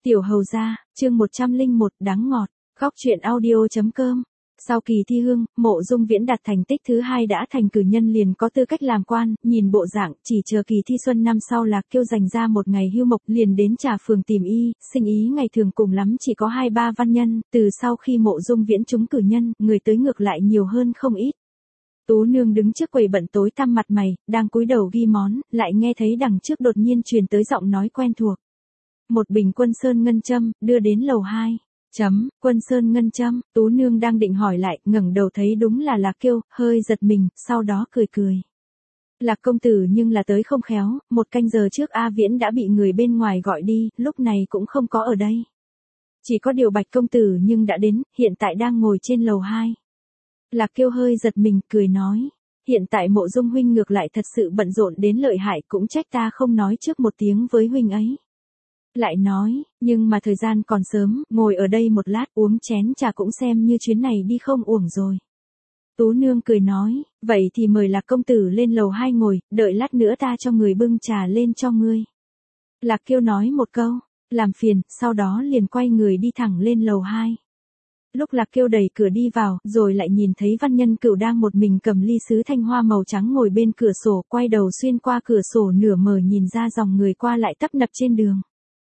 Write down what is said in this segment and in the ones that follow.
Tiểu hầu gia, chương 101, đắng ngọt, góc truyện audio.com. Sau kỳ thi hương, Mộ Dung Viễn đạt thành tích thứ 2 đã thành cử nhân liền có tư cách làm quan, nhìn bộ dạng, chỉ chờ kỳ thi xuân năm sau Lạc Kiêu dành ra một ngày hưu mộc liền đến Trà Phường tìm y, sinh ý ngày thường cùng lắm chỉ có 2-3 văn nhân, từ sau khi Mộ Dung Viễn trúng cử nhân, người tới ngược lại nhiều hơn không ít. Tú nương đứng trước quầy bận tối tăm mặt mày, đang cúi đầu ghi món, lại nghe thấy đằng trước đột nhiên truyền tới giọng nói quen thuộc. Một bình Quân Sơn ngân châm, đưa đến lầu 2. Quân Sơn ngân châm, Tú nương đang định hỏi lại, ngẩng đầu thấy đúng là Lạc Kiêu, hơi giật mình, sau đó cười cười. Lạc công tử nhưng là tới không khéo, 1 canh giờ trước A Viễn đã bị người bên ngoài gọi đi, lúc này cũng không có ở đây. Chỉ có điều Bạch công tử nhưng đã đến, hiện tại đang ngồi trên lầu 2. Lạc Kiêu hơi giật mình, cười nói. Hiện tại Mộ Dung huynh ngược lại thật sự bận rộn đến lợi hại, cũng trách ta không nói trước một tiếng với huynh ấy. Lại nói, nhưng mà thời gian còn sớm, ngồi ở đây một lát uống chén trà cũng xem như chuyến này đi không uổng rồi. Tú nương cười nói, vậy thì mời Lạc công tử lên lầu 2 ngồi, đợi lát nữa ta cho người bưng trà lên cho ngươi. Lạc Kiêu nói một câu, làm phiền, sau đó liền quay người đi thẳng lên lầu 2. Lúc Lạc Kiêu đẩy cửa đi vào, rồi lại nhìn thấy Văn Nhân Cửu đang một mình cầm ly sứ thanh hoa màu trắng ngồi bên cửa sổ, quay đầu xuyên qua cửa sổ nửa mở nhìn ra dòng người qua lại tấp nập trên đường.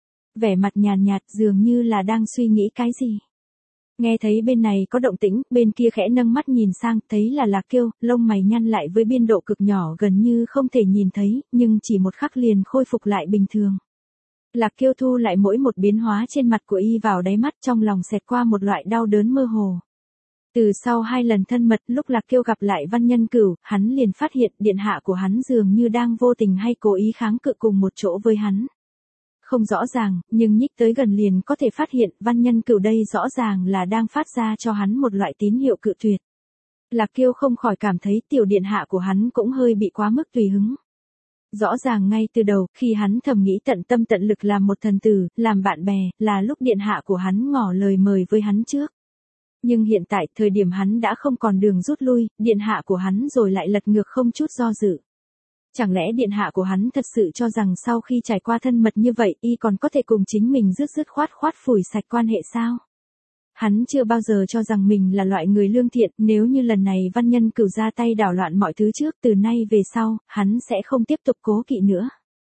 Vẻ mặt nhàn nhạt dường như là đang suy nghĩ cái gì. Nghe thấy bên này có động tĩnh, bên kia khẽ nâng mắt nhìn sang, thấy là Lạc Kiêu, lông mày nhăn lại với biên độ cực nhỏ gần như không thể nhìn thấy, nhưng chỉ một khắc liền khôi phục lại bình thường. Lạc Kiêu thu lại mỗi một biến hóa trên mặt của y vào đáy mắt, trong lòng xẹt qua một loại đau đớn mơ hồ. Từ sau 2 lần thân mật, lúc Lạc Kiêu gặp lại Văn Nhân Cửu, hắn liền phát hiện điện hạ của hắn dường như đang vô tình hay cố ý kháng cự cùng một chỗ với hắn. Không rõ ràng, nhưng nhích tới gần liền có thể phát hiện Văn Nhân Cửu đây rõ ràng là đang phát ra cho hắn một loại tín hiệu cự tuyệt. Lạc Kiêu không khỏi cảm thấy tiểu điện hạ của hắn cũng hơi bị quá mức tùy hứng. Rõ ràng ngay từ đầu, khi hắn thầm nghĩ tận tâm tận lực làm một thần tử, làm bạn bè, là lúc điện hạ của hắn ngỏ lời mời với hắn trước. Nhưng hiện tại, thời điểm hắn đã không còn đường rút lui, điện hạ của hắn rồi lại lật ngược không chút do dự. Chẳng lẽ điện hạ của hắn thật sự cho rằng sau khi trải qua thân mật như vậy, y còn có thể cùng chính mình dứt khoát phủi sạch quan hệ sao? Hắn chưa bao giờ cho rằng mình là loại người lương thiện, nếu như lần này Văn Nhân Cửu ra tay đảo loạn mọi thứ trước, từ nay về sau, hắn sẽ không tiếp tục cố kỵ nữa.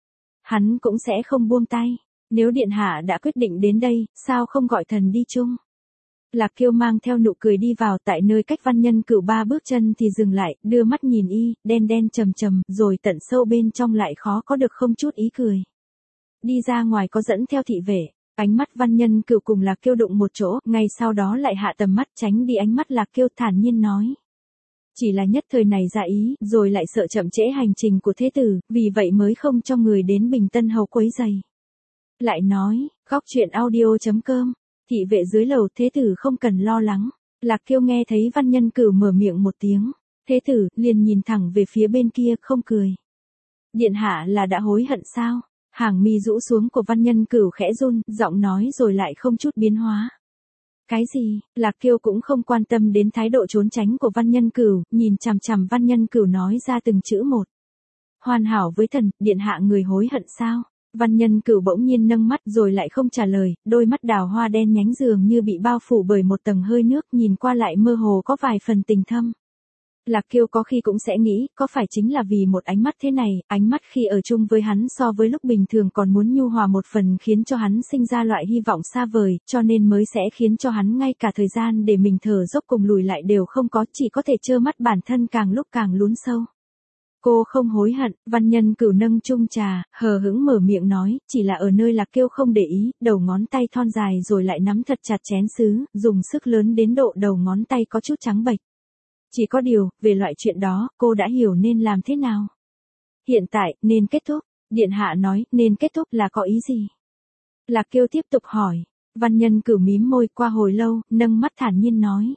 Hắn cũng sẽ không buông tay, nếu điện hạ đã quyết định đến đây, sao không gọi thần đi chung? Lạc Kiêu mang theo nụ cười đi vào, tại nơi cách Văn Nhân Cửu 3 bước chân thì dừng lại, đưa mắt nhìn y, đen đen trầm, rồi tận sâu bên trong lại khó có được không chút ý cười. Đi ra ngoài có dẫn theo thị vệ, ánh mắt Văn Nhân Cửu cùng Lạc Kiêu đụng một chỗ, ngay sau đó lại hạ tầm mắt tránh đi ánh mắt Lạc Kiêu, thản nhiên nói. Chỉ là nhất thời này ra ý, rồi lại sợ chậm trễ hành trình của thế tử, vì vậy mới không cho người đến Bình Tân Hầu quấy giày. Lại nói, góc truyện audio.com. Thị vệ dưới lầu, thế tử không cần lo lắng. Lạc Kiêu nghe thấy Văn Nhân Cửu mở miệng một tiếng. Thế tử, liền nhìn thẳng về phía bên kia, không cười. Điện hạ là đã hối hận sao? Hàng mi rũ xuống của Văn Nhân Cửu khẽ run, giọng nói rồi lại không chút biến hóa. Cái gì? Lạc Kiêu cũng không quan tâm đến thái độ trốn tránh của Văn Nhân Cửu, nhìn chằm chằm Văn Nhân Cửu nói ra từng chữ một. Hoàn hảo với thần, điện hạ người hối hận sao? Văn Nhân Cửu bỗng nhiên nâng mắt rồi lại không trả lời, đôi mắt đào hoa đen nhánh dường như bị bao phủ bởi một tầng hơi nước, nhìn qua lại mơ hồ có vài phần tình thâm. Lạc Kiêu có khi cũng sẽ nghĩ, có phải chính là vì một ánh mắt thế này, ánh mắt khi ở chung với hắn so với lúc bình thường còn muốn nhu hòa một phần, khiến cho hắn sinh ra loại hy vọng xa vời, cho nên mới sẽ khiến cho hắn ngay cả thời gian để mình thở dốc cùng lùi lại đều không có, chỉ có thể trơ mắt bản thân càng lúc càng lún sâu. Cô không hối hận, Văn Nhân Cửu nâng chung trà, hờ hững mở miệng nói, chỉ là ở nơi Lạc Kiêu không để ý, đầu ngón tay thon dài rồi lại nắm thật chặt chén sứ, dùng sức lớn đến độ đầu ngón tay có chút trắng bệch. Chỉ có điều, về loại chuyện đó, cô đã hiểu nên làm thế nào. Hiện tại, nên kết thúc. Điện hạ nói, nên kết thúc là có ý gì? Lạc Kiêu tiếp tục hỏi. Văn Nhân Cửu mím môi, qua hồi lâu, nâng mắt thản nhiên nói.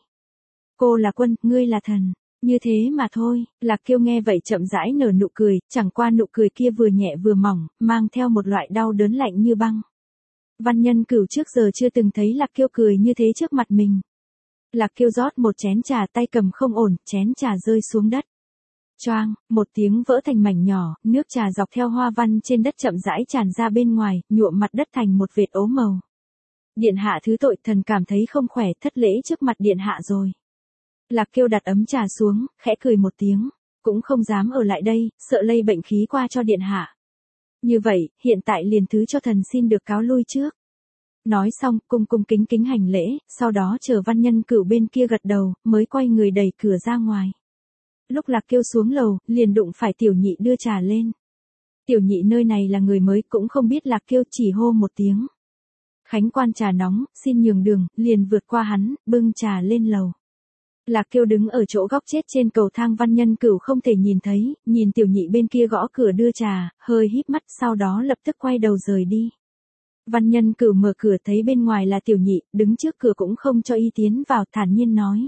Cô là quân, ngươi là thần. Như thế mà thôi. Lạc Kiêu nghe vậy chậm rãi nở nụ cười, chẳng qua nụ cười kia vừa nhẹ vừa mỏng, mang theo một loại đau đớn lạnh như băng. Văn Nhân Cửu trước giờ chưa từng thấy Lạc Kiêu cười như thế trước mặt mình. Lạc Kiêu rót một chén trà, tay cầm không ổn, chén trà rơi xuống đất. Choang, một tiếng vỡ thành mảnh nhỏ, nước trà dọc theo hoa văn trên đất chậm rãi tràn ra bên ngoài, nhuộm mặt đất thành một vệt ố màu. Điện hạ thứ tội, thần cảm thấy không khỏe, thất lễ trước mặt điện hạ rồi. Lạc Kiêu đặt ấm trà xuống, khẽ cười một tiếng, cũng không dám ở lại đây, sợ lây bệnh khí qua cho điện hạ. Như vậy, hiện tại liền thứ cho thần xin được cáo lui trước. Nói xong, cung cung kính kính hành lễ, sau đó chờ Văn Nhân Cửu bên kia gật đầu, mới quay người đẩy cửa ra ngoài. Lúc Lạc Kiêu xuống lầu, liền đụng phải Tiểu Nhị đưa trà lên. Tiểu Nhị nơi này là người mới, cũng không biết Lạc Kiêu, chỉ hô một tiếng. Khánh quan trà nóng, xin nhường đường, liền vượt qua hắn, bưng trà lên lầu. Lạc Kiêu đứng ở chỗ góc chết trên cầu thang, Văn Nhân Cửu không thể nhìn thấy, nhìn Tiểu Nhị bên kia gõ cửa đưa trà, hơi híp mắt, sau đó lập tức quay đầu rời đi. Văn Nhân Cửu mở cửa thấy bên ngoài là Tiểu Nhị, đứng trước cửa cũng không cho y tiến vào, thản nhiên nói.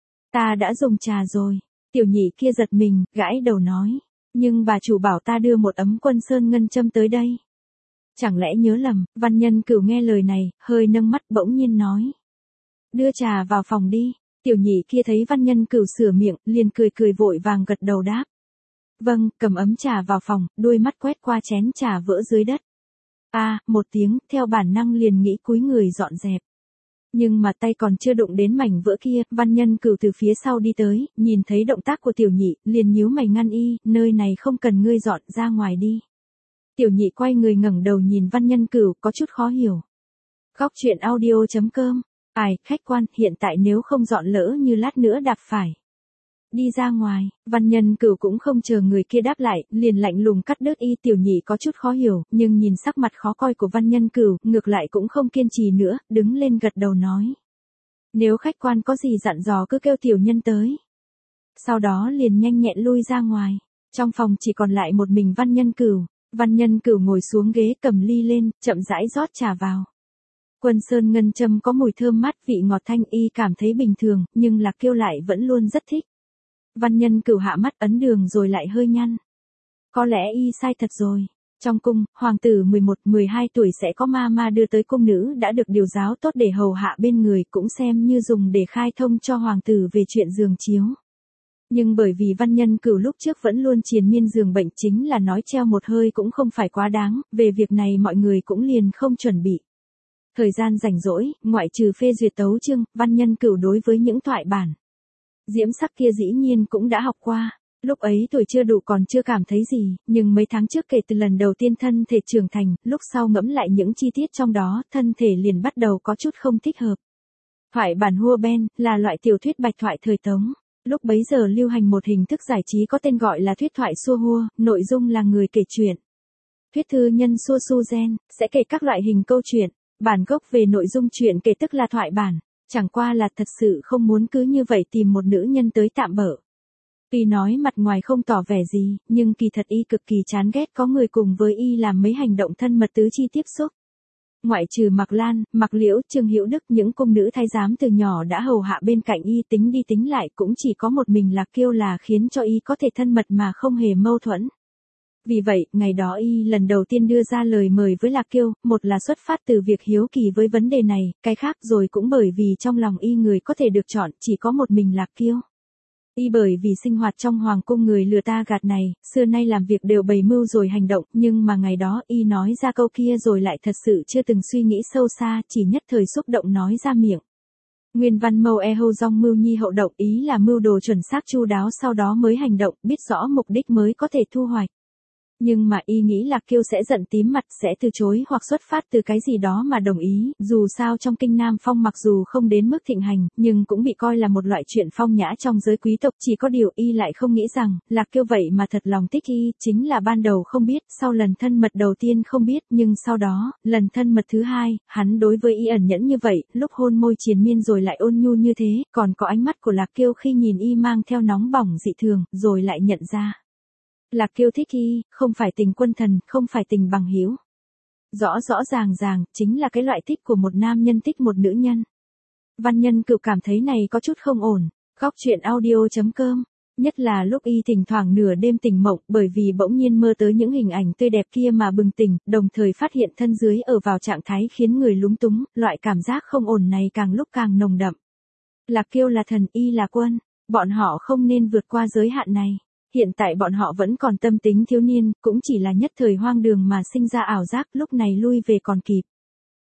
Ta đã dùng trà rồi. Tiểu Nhị kia giật mình, gãi đầu nói. Nhưng bà chủ bảo ta đưa một ấm Quân Sơn ngân châm tới đây. Chẳng lẽ nhớ lầm? Văn Nhân Cửu nghe lời này, hơi nâng mắt bỗng nhiên nói. Đưa trà vào phòng đi. Tiểu Nhị kia thấy Văn Nhân Cửu sửa miệng, liền cười cười vội vàng gật đầu đáp. Vâng, cầm ấm trà vào phòng, đuôi mắt quét qua chén trà vỡ dưới đất. Một tiếng, theo bản năng liền nghĩ cúi người dọn dẹp. Nhưng mà tay còn chưa đụng đến mảnh vỡ kia, Văn Nhân Cửu từ phía sau đi tới, nhìn thấy động tác của Tiểu Nhị, liền nhíu mày ngăn y, nơi này không cần ngươi dọn, ra ngoài đi. Tiểu Nhị quay người ngẩng đầu nhìn Văn Nhân Cửu, có chút khó hiểu. Góc truyện audio.com. Khách quan, hiện tại nếu không dọn lỡ như lát nữa đạp phải. Đi ra ngoài, Văn Nhân Cửu cũng không chờ người kia đáp lại, liền lạnh lùng cắt đứt y. Tiểu Nhị có chút khó hiểu, nhưng nhìn sắc mặt khó coi của Văn Nhân Cửu, ngược lại cũng không kiên trì nữa, đứng lên gật đầu nói. Nếu khách quan có gì dặn dò cứ kêu tiểu nhân tới. Sau đó liền nhanh nhẹn lui ra ngoài. Trong phòng chỉ còn lại một mình Văn Nhân Cửu. Văn Nhân Cửu ngồi xuống ghế cầm ly lên, chậm rãi rót trà vào. Quân Sơn ngân châm có mùi thơm mát, vị ngọt thanh, y cảm thấy bình thường, nhưng Lạc Kiêu lại vẫn luôn rất thích. Văn Nhân Cửu hạ mắt ấn đường rồi lại hơi nhăn. Có lẽ y sai thật rồi. Trong cung, hoàng tử 11-12 tuổi sẽ có ma đưa tới cung nữ đã được điều giáo tốt để hầu hạ bên người, cũng xem như dùng để khai thông cho hoàng tử về chuyện giường chiếu. Nhưng bởi vì Văn Nhân Cửu lúc trước vẫn luôn triền miên giường bệnh, chính là nói treo một hơi cũng không phải quá đáng, về việc này mọi người cũng liền không chuẩn bị. Thời gian rảnh rỗi, ngoại trừ phê duyệt tấu chương, Văn Nhân Cửu đối với những thoại bản diễm sắc kia dĩ nhiên cũng đã học qua. Lúc ấy tuổi chưa đủ còn chưa cảm thấy gì, nhưng mấy tháng trước kể từ lần đầu tiên thân thể trưởng thành, lúc sau ngẫm lại những chi tiết trong đó, thân thể liền bắt đầu có chút không thích hợp. Thoại bản Hua Ben là loại tiểu thuyết bạch thoại thời Tống. Lúc bấy giờ lưu hành một hình thức giải trí có tên gọi là thuyết thoại xua hua, nội dung là người kể chuyện. Thuyết thư nhân xua su gen, sẽ kể các loại hình câu chuyện. Bản gốc về nội dung chuyện kể tức là thoại bản. Chẳng qua là thật sự không muốn cứ như vậy tìm một nữ nhân tới tạm bợ. Tuy nói mặt ngoài không tỏ vẻ gì, nhưng kỳ thật y cực kỳ chán ghét có người cùng với y làm mấy hành động thân mật tứ chi tiếp xúc. Ngoại trừ Mạc Lan, Mạc Liễu, Trương Hữu Đức, những cung nữ thái giám từ nhỏ đã hầu hạ bên cạnh y, tính đi tính lại cũng chỉ có một mình Lạc Kiêu là khiến cho y có thể thân mật mà không hề mâu thuẫn. Vì vậy, ngày đó y lần đầu tiên đưa ra lời mời với Lạc Kiêu, một là xuất phát từ việc hiếu kỳ với vấn đề này, cái khác rồi cũng bởi vì trong lòng y người có thể được chọn chỉ có một mình Lạc Kiêu. Y bởi vì sinh hoạt trong hoàng cung người lừa ta gạt này, xưa nay làm việc đều bày mưu rồi hành động, nhưng mà ngày đó y nói ra câu kia rồi lại thật sự chưa từng suy nghĩ sâu xa, chỉ nhất thời xúc động nói ra miệng. Nguyên văn mâu e hâu dong mưu nhi hậu động, ý là mưu đồ chuẩn xác chu đáo sau đó mới hành động, biết rõ mục đích mới có thể thu hoạch. Nhưng mà y nghĩ Lạc Kiêu sẽ giận tím mặt, sẽ từ chối hoặc xuất phát từ cái gì đó mà đồng ý, dù sao trong kinh Nam Phong mặc dù không đến mức thịnh hành, nhưng cũng bị coi là một loại chuyện phong nhã trong giới quý tộc, chỉ có điều y lại không nghĩ rằng, Lạc Kiêu vậy mà thật lòng thích y, chính là ban đầu không biết, sau lần thân mật đầu tiên không biết, nhưng sau đó, lần thân mật thứ hai, hắn đối với y ẩn nhẫn như vậy, lúc hôn môi triền miên rồi lại ôn nhu như thế, còn có ánh mắt của Lạc Kiêu khi nhìn y mang theo nóng bỏng dị thường, rồi lại nhận ra. Lạc Kiêu thích y, không phải tình quân thần, không phải tình bằng hữu. Rõ ràng, chính là cái loại thích của một nam nhân thích một nữ nhân. Văn Nhân Cửu cảm thấy này có chút không ổn. Góc truyện audio.com. Nhất là lúc y thỉnh thoảng nửa đêm tỉnh mộng, bởi vì bỗng nhiên mơ tới những hình ảnh tươi đẹp kia mà bừng tỉnh, đồng thời phát hiện thân dưới ở vào trạng thái khiến người lúng túng, loại cảm giác không ổn này càng lúc càng nồng đậm. Lạc Kiêu là thần, y là quân, bọn họ không nên vượt qua giới hạn này. Hiện tại bọn họ vẫn còn tâm tính thiếu niên, cũng chỉ là nhất thời hoang đường mà sinh ra ảo giác, lúc này lui về còn kịp.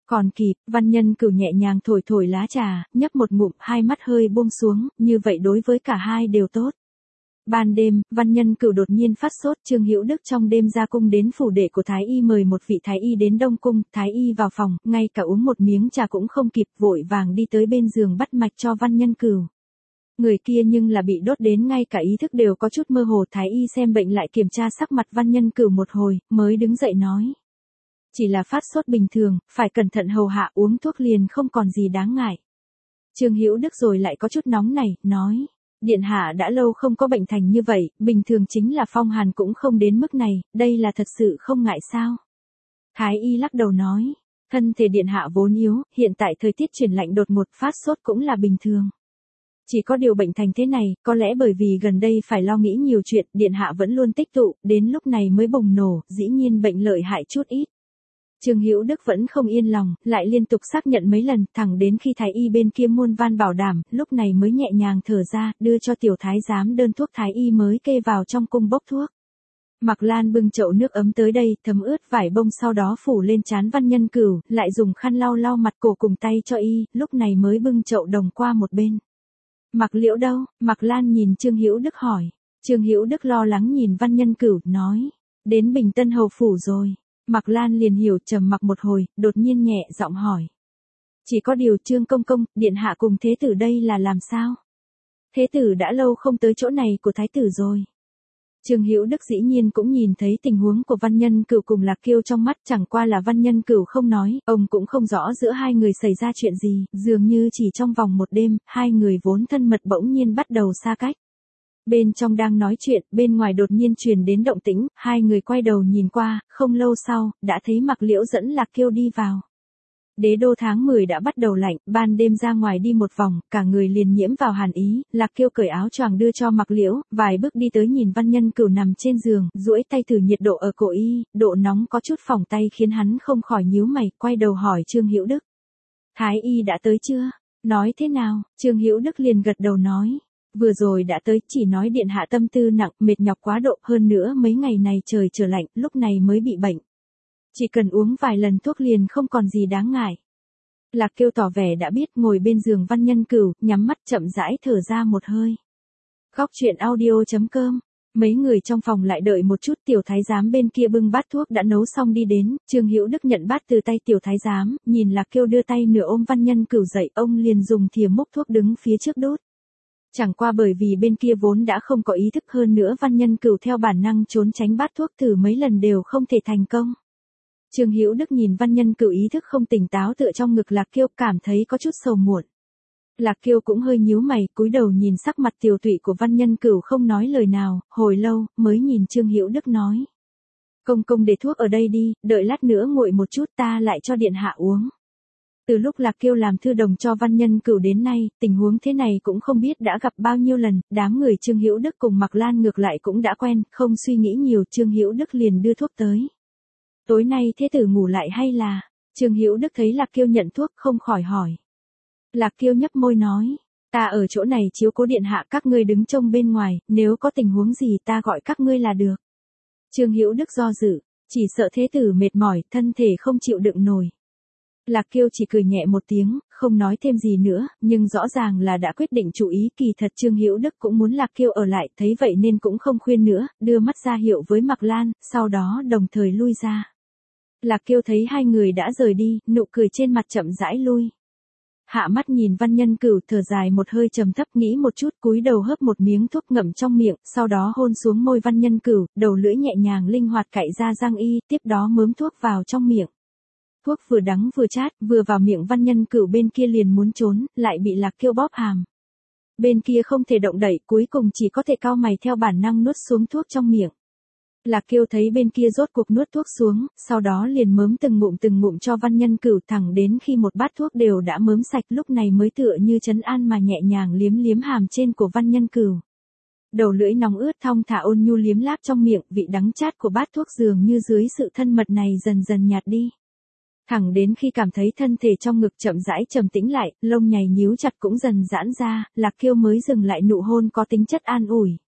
Còn kịp, Văn Nhân Cửu nhẹ nhàng thổi thổi lá trà, nhấp một ngụm, hai mắt hơi buông xuống, như vậy đối với cả hai đều tốt. Ban đêm, Văn Nhân Cửu đột nhiên phát sốt, Trương Hữu Đức trong đêm ra cung đến phủ đệ của Thái Y mời một vị Thái Y đến Đông Cung, Thái Y vào phòng, ngay cả uống một miếng trà cũng không kịp, vội vàng đi tới bên giường bắt mạch cho Văn Nhân Cửu. Người kia nhưng là bị đốt đến ngay cả ý thức đều có chút mơ hồ, Thái Y xem bệnh lại kiểm tra sắc mặt Văn Nhân Cửu một hồi, mới đứng dậy nói. Chỉ là phát sốt bình thường, phải cẩn thận hầu hạ, uống thuốc liền không còn gì đáng ngại. Trương Hữu Đức rồi lại có chút nóng nảy, nói. Điện hạ đã lâu không có bệnh thành như vậy, bình thường chính là phong hàn cũng không đến mức này, đây là thật sự không ngại sao. Thái Y lắc đầu nói, thân thể điện hạ vốn yếu, hiện tại thời tiết chuyển lạnh đột ngột, phát sốt cũng là bình thường. Chỉ có điều bệnh thành thế này, có lẽ bởi vì gần đây phải lo nghĩ nhiều chuyện, điện hạ vẫn luôn tích tụ, đến lúc này mới bùng nổ, dĩ nhiên bệnh lợi hại chút ít. Trương Hữu Đức vẫn không yên lòng, lại liên tục xác nhận mấy lần, thẳng đến khi Thái Y bên kia muôn van bảo đảm, lúc này mới nhẹ nhàng thở ra, đưa cho tiểu thái giám đơn thuốc Thái Y mới kê vào trong cung bốc thuốc. Mạc Lan bưng chậu nước ấm tới đây, thấm ướt vải bông sau đó phủ lên trán Văn Nhân Cửu, lại dùng khăn lau lau mặt cổ cùng tay cho y, lúc này mới bưng chậu đồng qua một bên. Mạc Liễu đâu? Mạc Lan nhìn Trương Hữu Đức hỏi. Trương Hữu Đức lo lắng nhìn Văn Nhân Cửu, nói, đến Bình Tân hầu phủ rồi. Mạc Lan liền hiểu, trầm mặc một hồi, đột nhiên nhẹ giọng hỏi. Chỉ có điều Trương công công, điện hạ cùng thế tử đây là làm sao? Thế tử đã lâu không tới chỗ này của thái tử rồi. Trương Hữu Đức dĩ nhiên cũng nhìn thấy tình huống của Văn Nhân Cửu cùng Lạc Kiêu trong mắt, chẳng qua là Văn Nhân Cửu không nói, ông cũng không rõ giữa hai người xảy ra chuyện gì, dường như chỉ trong vòng một đêm, hai người vốn thân mật bỗng nhiên bắt đầu xa cách. Bên trong đang nói chuyện, bên ngoài đột nhiên truyền đến động tĩnh, hai người quay đầu nhìn qua, không lâu sau, đã thấy Mạc Liễu dẫn Lạc Kiêu đi vào. Đế đô tháng 10 đã bắt đầu lạnh, ban đêm ra ngoài đi một vòng, cả người liền nhiễm vào hàn ý, Lạc Kiêu cởi áo choàng đưa cho Mạc Liễu, vài bước đi tới nhìn Văn Nhân Cửu nằm trên giường, duỗi tay thử nhiệt độ ở cổ y, độ nóng có chút phỏng tay khiến hắn không khỏi nhíu mày, quay đầu hỏi Trương Hữu Đức. Thái y đã tới chưa? Nói thế nào? Trương Hữu Đức liền gật đầu nói. Vừa rồi đã tới, chỉ nói điện hạ tâm tư nặng, mệt nhọc quá độ, hơn nữa mấy ngày này trời trở lạnh, lúc này mới bị bệnh. Chỉ cần uống vài lần thuốc liền không còn gì đáng ngại. Lạc Kiêu tỏ vẻ đã biết, ngồi bên giường Văn Nhân Cửu, nhắm mắt chậm rãi thở ra một hơi. Góc truyện audio.com. Mấy người trong phòng lại đợi một chút, tiểu thái giám bên kia bưng bát thuốc đã nấu xong đi đến, Trương Hữu Đức nhận bát từ tay tiểu thái giám, nhìn Lạc Kiêu đưa tay nửa ôm Văn Nhân Cửu dậy, ông liền dùng thìa múc thuốc đứng phía trước đốt. Chẳng qua bởi vì bên kia vốn đã không có ý thức, hơn nữa Văn Nhân Cửu theo bản năng trốn tránh bát thuốc, thử mấy lần đều không thể thành công. Trương Hữu Đức nhìn Văn Nhân Cửu ý thức không tỉnh táo tựa trong ngực Lạc Kiêu, cảm thấy có chút sầu muộn. Lạc Kiêu cũng hơi nhíu mày, cúi đầu nhìn sắc mặt tiều tụy của Văn Nhân Cửu không nói lời nào, hồi lâu, mới nhìn Trương Hữu Đức nói. Công công để thuốc ở đây đi, đợi lát nữa nguội một chút ta lại cho điện hạ uống. Từ lúc Lạc Kiêu làm thư đồng cho Văn Nhân Cửu đến nay, tình huống thế này cũng không biết đã gặp bao nhiêu lần, đám người Trương Hữu Đức cùng Mạc Lan ngược lại cũng đã quen, không suy nghĩ nhiều, Trương Hữu Đức liền đưa thuốc tới. Tối nay thế tử ngủ lại hay là? Trương Hữu Đức thấy Lạc Kiêu nhận thuốc không khỏi hỏi. Lạc Kiêu nhấp môi nói, ta ở chỗ này chiếu cố điện hạ, các ngươi đứng trông bên ngoài, nếu có tình huống gì ta gọi các ngươi là được. Trương Hữu Đức do dự, chỉ sợ thế tử mệt mỏi, thân thể không chịu đựng nổi. Lạc Kiêu chỉ cười nhẹ một tiếng, không nói thêm gì nữa, nhưng rõ ràng là đã quyết định chủ ý, kỳ thật Trương Hữu Đức cũng muốn Lạc Kiêu ở lại, thấy vậy nên cũng không khuyên nữa, đưa mắt ra hiệu với Mạc Lan, sau đó đồng thời lui ra. Lạc Kiêu thấy hai người đã rời đi, nụ cười trên mặt chậm rãi lui. Hạ mắt nhìn Văn Nhân Cửu, thở dài một hơi trầm thấp, nghĩ một chút, cúi đầu hớp một miếng thuốc ngậm trong miệng, sau đó hôn xuống môi Văn Nhân Cửu, đầu lưỡi nhẹ nhàng linh hoạt cạy ra răng y, tiếp đó mớm thuốc vào trong miệng. Thuốc vừa đắng vừa chát, vừa vào miệng Văn Nhân Cửu bên kia liền muốn trốn, lại bị Lạc Kiêu bóp hàm. Bên kia không thể động đậy, cuối cùng chỉ có thể cau mày theo bản năng nuốt xuống thuốc trong miệng. Lạc Kiêu thấy bên kia rốt cuộc nuốt thuốc xuống, sau đó liền mớm từng ngụm cho Văn Nhân Cửu, thẳng đến khi một bát thuốc đều đã mớm sạch, lúc này mới tựa như trấn an mà nhẹ nhàng liếm liếm hàm trên của Văn Nhân Cửu. Đầu lưỡi nóng ướt thong thả ôn nhu liếm láp trong miệng, vị đắng chát của bát thuốc dường như dưới sự thân mật này dần dần nhạt đi. Thẳng đến khi cảm thấy thân thể trong ngực chậm rãi trầm tĩnh lại, lông nhày nhíu chặt cũng dần giãn ra, Lạc Kiêu mới dừng lại nụ hôn có tính chất an ủi.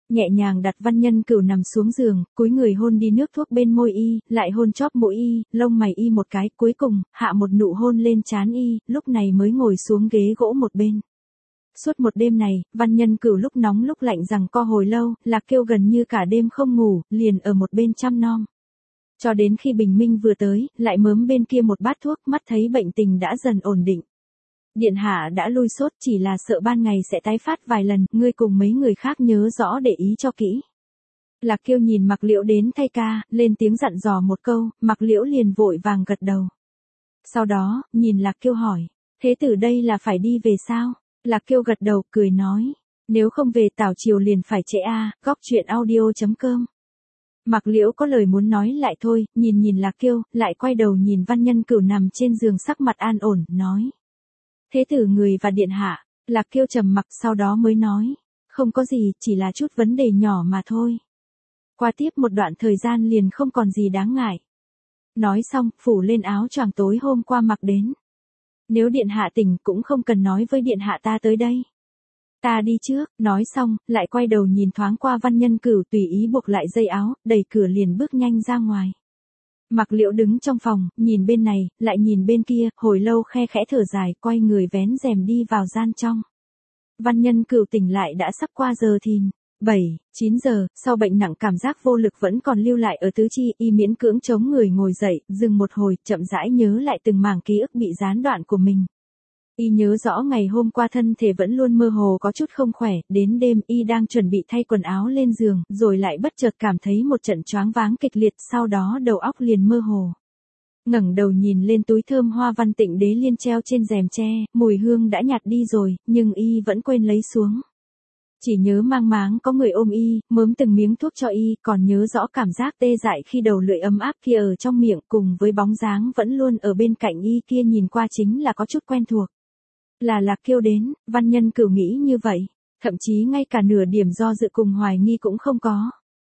Nhẹ nhàng đặt Văn Nhân Cửu nằm xuống giường, cúi người hôn đi nước thuốc bên môi y, lại hôn chóp mũi y, lông mày y một cái, cuối cùng, hạ một nụ hôn lên trán y, lúc này mới ngồi xuống ghế gỗ một bên. Suốt một đêm này, Văn Nhân Cửu lúc nóng lúc lạnh rằng co hồi lâu, Lạc Kiêu gần như cả đêm không ngủ, liền ở một bên chăm nom. Cho đến khi bình minh vừa tới, lại mớm bên kia một bát thuốc, mắt thấy bệnh tình đã dần ổn định. Điện hạ đã lui sốt, chỉ là sợ ban ngày sẽ tái phát vài lần, ngươi cùng mấy người khác nhớ rõ để ý cho kỹ. Lạc Kiêu nhìn Mạc Liễu đến thay ca, lên tiếng dặn dò một câu, Mạc Liễu liền vội vàng gật đầu. Sau đó, nhìn Lạc Kiêu hỏi, thế tử đây là phải đi về sao? Lạc Kiêu gật đầu, cười nói, nếu không về tảo chiều liền phải trễ a. Góc chuyện audio.com. Mạc Liễu có lời muốn nói lại thôi, nhìn Lạc Kiêu, lại quay đầu nhìn Văn Nhân Cửu nằm trên giường sắc mặt an ổn, nói. Thế tử người và điện hạ. Lạc Kiêu trầm mặc sau đó mới nói, không có gì, chỉ là chút vấn đề nhỏ mà thôi. Qua tiếp một đoạn thời gian liền không còn gì đáng ngại. Nói xong, phủ lên áo choàng tối hôm qua mặc đến. Nếu điện hạ tỉnh cũng không cần nói với điện hạ ta tới đây. Ta đi trước, nói xong, lại quay đầu nhìn thoáng qua Văn Nhân Cửu tùy ý buộc lại dây áo, đẩy cửa liền bước nhanh ra ngoài. Mạc Liễu đứng trong phòng, nhìn bên này, lại nhìn bên kia, hồi lâu khe khẽ thở dài, quay người vén rèm đi vào gian trong. Văn Nhân Cửu tỉnh lại đã sắp qua giờ thìn. 7, 9 giờ, sau bệnh nặng cảm giác vô lực vẫn còn lưu lại ở tứ chi, y miễn cưỡng chống người ngồi dậy, dừng một hồi, chậm rãi nhớ lại từng mảng ký ức bị gián đoạn của mình. Y nhớ rõ ngày hôm qua thân thể vẫn luôn mơ hồ có chút không khỏe, đến đêm y đang chuẩn bị thay quần áo lên giường, rồi lại bất chợt cảm thấy một trận choáng váng kịch liệt, sau đó đầu óc liền mơ hồ. Ngẩng đầu nhìn lên túi thơm hoa Văn Tịnh Đế liên treo trên rèm tre, mùi hương đã nhạt đi rồi, nhưng y vẫn quên lấy xuống. Chỉ nhớ mang máng có người ôm y, mớm từng miếng thuốc cho y, còn nhớ rõ cảm giác tê dại khi đầu lưỡi ấm áp kia ở trong miệng, cùng với bóng dáng vẫn luôn ở bên cạnh y kia nhìn qua chính là có chút quen thuộc. Là Lạc Kiêu đến, Văn Nhân Cửu nghĩ như vậy, thậm chí ngay cả nửa điểm do dự cùng hoài nghi cũng không có.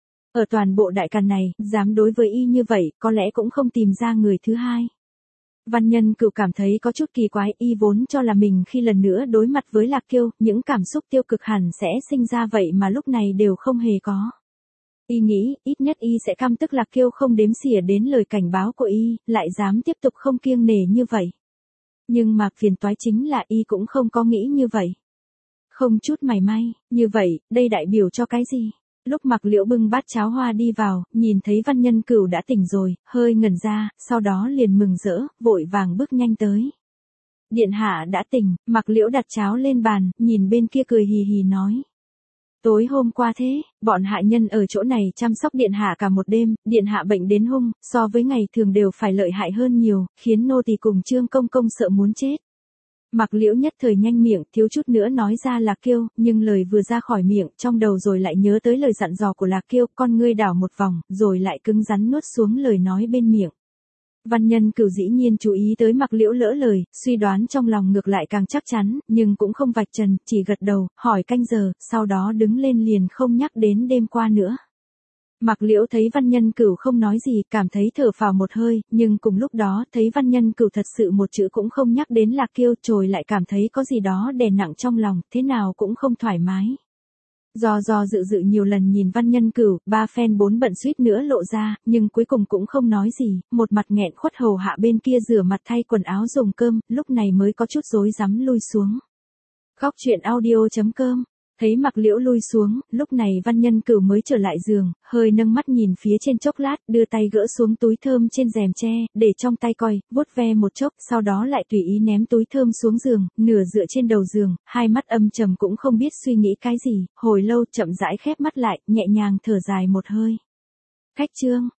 Ở toàn bộ đại càn này, dám đối với y như vậy, có lẽ cũng không tìm ra người thứ hai. Văn Nhân Cửu cảm thấy có chút kỳ quái, y vốn cho là mình khi lần nữa đối mặt với Lạc Kiêu, những cảm xúc tiêu cực hẳn sẽ sinh ra vậy mà lúc này đều không hề có. Y nghĩ, ít nhất y sẽ căm tức Lạc Kiêu không đếm xỉa đến lời cảnh báo của y, lại dám tiếp tục không kiêng nể như vậy. Nhưng mà phiền toái chính là y cũng không có nghĩ như vậy. Không chút mảy may, như vậy, đây đại biểu cho cái gì? Lúc Mạc Liễu bưng bát cháo hoa đi vào, nhìn thấy Văn Nhân Cửu đã tỉnh rồi, hơi ngẩn ra, sau đó liền mừng rỡ, vội vàng bước nhanh tới. Điện hạ đã tỉnh, Mạc Liễu đặt cháo lên bàn, nhìn bên kia cười hì hì nói. Tối hôm qua thế, bọn hạ nhân ở chỗ này chăm sóc điện hạ cả một đêm, điện hạ bệnh đến hung, so với ngày thường đều phải lợi hại hơn nhiều, khiến nô tỳ cùng Trương Công Công sợ muốn chết. Mạc Liễu nhất thời nhanh miệng, thiếu chút nữa nói ra Lạc Kiêu, nhưng lời vừa ra khỏi miệng, trong đầu rồi lại nhớ tới lời dặn dò của Lạc Kiêu, con ngươi đảo một vòng, rồi lại cứng rắn nuốt xuống lời nói bên miệng. Văn Nhân Cửu dĩ nhiên chú ý tới Mạc Liễu lỡ lời, suy đoán trong lòng ngược lại càng chắc chắn, nhưng cũng không vạch trần, chỉ gật đầu, hỏi canh giờ, sau đó đứng lên liền không nhắc đến đêm qua nữa. Mạc Liễu thấy Văn Nhân Cửu không nói gì, cảm thấy thở phào một hơi, nhưng cùng lúc đó, thấy Văn Nhân Cửu thật sự một chữ cũng không nhắc đến Lạc Kiêu, rồi lại cảm thấy có gì đó đè nặng trong lòng, thế nào cũng không thoải mái. Do dự nhiều lần nhìn Văn Nhân Cửu, ba phen bốn bận suýt nữa lộ ra, nhưng cuối cùng cũng không nói gì, một mặt nghẹn khuất hầu hạ bên kia rửa mặt thay quần áo dùng cơm, lúc này mới có chút rối rắm lui xuống. Góc chuyện audio.com. Thấy Mạc Liễu lui xuống, lúc này Văn Nhân Cửu mới trở lại giường, hơi nâng mắt nhìn phía trên chốc lát, đưa tay gỡ xuống túi thơm trên rèm tre, để trong tay coi, vuốt ve một chốc, sau đó lại tùy ý ném túi thơm xuống giường, nửa dựa trên đầu giường, hai mắt âm trầm cũng không biết suy nghĩ cái gì, hồi lâu chậm rãi khép mắt lại, nhẹ nhàng thở dài một hơi. Khách trương,